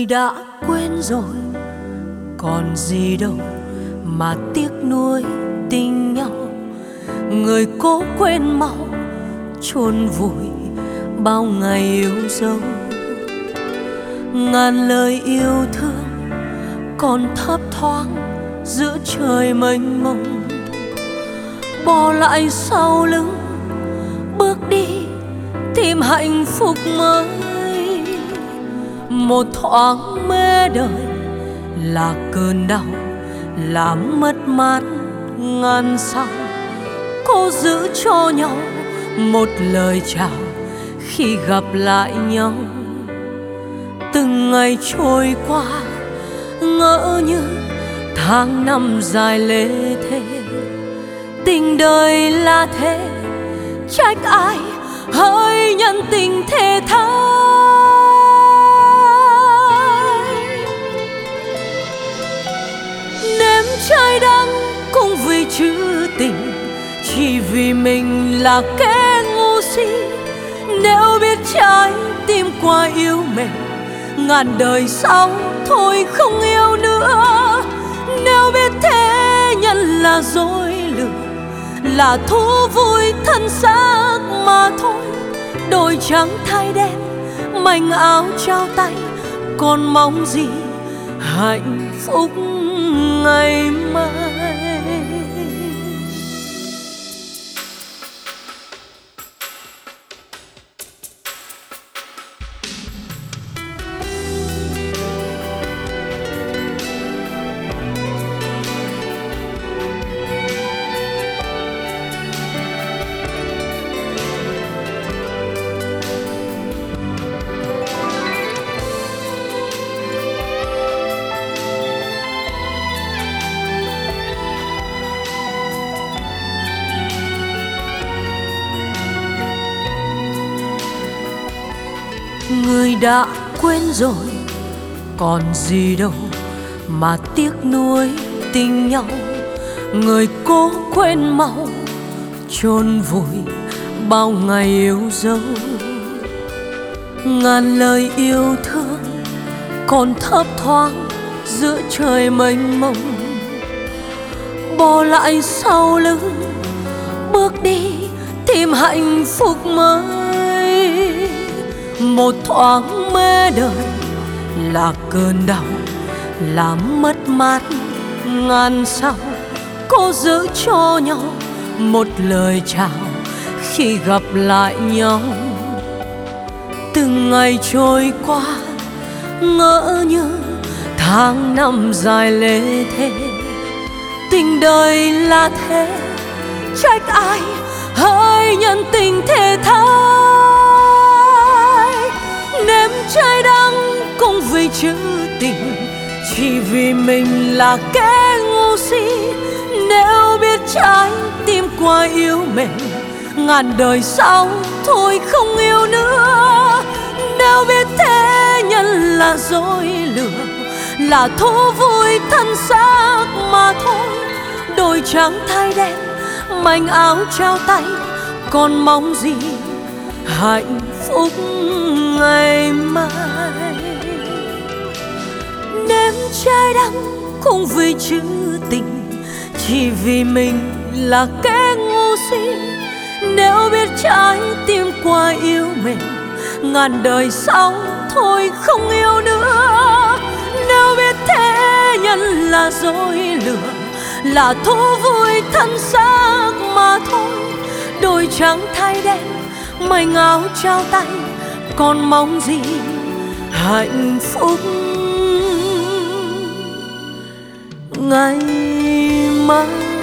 đã quên rồi, còn gì đâu mà tiếc nuối tình nhau. Người cố quên mau chôn vùi bao ngày yêu dấu. Ngàn lời yêu thương còn thấp thoáng giữa trời mênh mông. Bỏ lại sau lưng bước đi tìm hạnh phúc mới. Một thoáng mê đời là cơn đau, là mất mát ngàn sao. Cố giữ cho nhau một lời chào khi gặp lại nhau. Từng ngày trôi qua ngỡ như tháng năm dài lê thê. Tình đời là thế, trách ai hỡi nhân tình thề thái. Nếm trái đắng cũng vì chữ tình, chỉ vì mình là kẻ ngu si. Nếu biết trái tim qua yêu mình, ngàn đời sau thôi không yêu nữa. Nếu biết thế nhân là dối lừa, là thú vui thân xác mà thôi. Đôi trắng thay đen, mảnh áo trao tay, còn mong gì hạnh phúc ngày mai. Người đã quên rồi, còn gì đâu mà tiếc nuối tình nhau. Người cố quên mau chôn vùi bao ngày yêu dấu. Ngàn lời yêu thương còn thấp thoáng giữa trời mênh mông. Bỏ lại sau lưng bước đi tìm hạnh phúc mới. Một thoáng mê đời là cơn đau, là mất mát ngàn sao. Cố giữ cho nhau một lời chào khi gặp lại nhau. Từng ngày trôi qua ngỡ như tháng năm dài lê thê. Tình đời là thế, trách ai hỡi nhân tình thề thái. Nếm trái đắng cũng vì chữ tình, chỉ vì mình là kẻ ngu si. Nếu biết trái tim qua yêu mình, ngàn đời sau thôi không yêu nữa. Nếu biết thế nhân là dối lừa, là thú vui thân xác mà thôi. Đôi trắng thay đen, mảnh áo trao tay, còn mong gì hạnh phúc ngày mai. Nếm trái đắng cũng vì chữ tình, chỉ vì mình là kẻ ngu si. Nếu biết trái tim qua yêu mình, ngàn đời sau thôi không yêu nữa. Nếu biết thế nhân là dối lừa, là thú vui thân xác mà thôi. Đôi trắng thay đen, mảnh áo trao tay, còn mong gì hạnh phúc ngày mai.